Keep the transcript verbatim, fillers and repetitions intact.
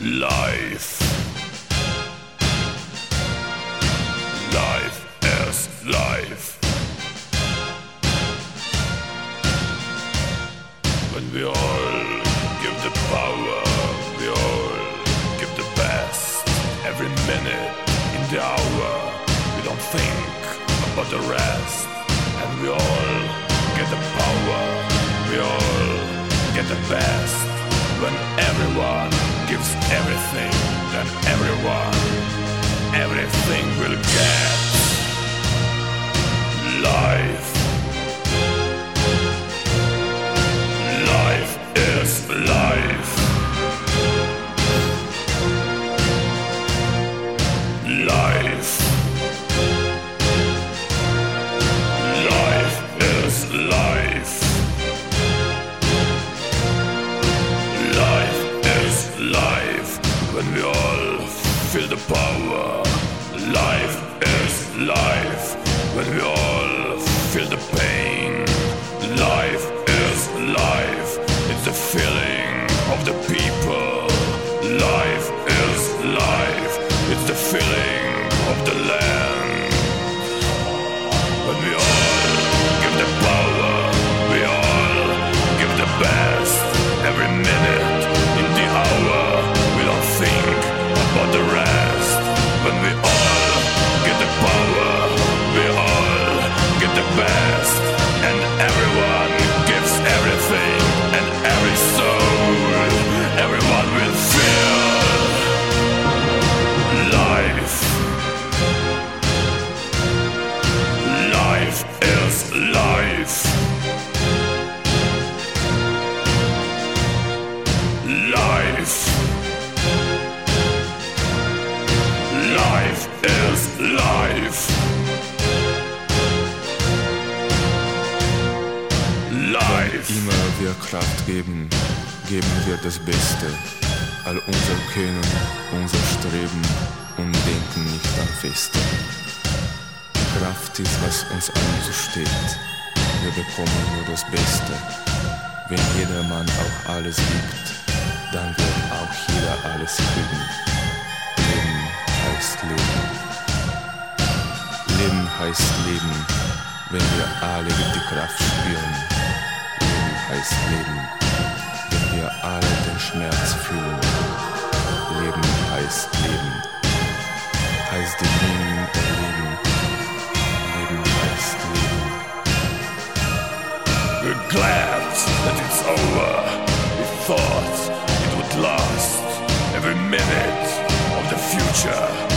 Life. Life is life. When we all give the power, we all give the best. Every minute in the hour, we don't think about the rest. And we all get the power, we all get the best. When everyone gives everything, then everyone, everything will get. Life. Life is life. Life. Life is life. Life is life. When we all feel the power, life is life. When we all feel the pain, life is life. It's the feeling of the people. Life is life. It's the feeling of the land. When we all give the power, we all give the best. Every minute in the hour, we don't think about the rest. When we all get the power, we all get the best. And everyone gives everything and every soul. Everyone will feel life. Life is life. Life. Life is life. Life. Immer wir Kraft geben, geben wir das Beste. All unser Können, unser Streben und denken nicht am Feste. Kraft ist, was uns allen zusteht. Wir bekommen nur das Beste. Wenn jedermann auch alles gibt, dann wird auch jeder alles kriegen. Leben heißt Leben. Leben heißt Leben, wenn wir alle die Kraft spüren. Leben heißt Leben, wenn wir alle den Schmerz fühlen. Leben heißt Leben, heißt die Leben erleben. Leben heißt Leben. We're glad that it's over. We thought it would last. Every minute of the future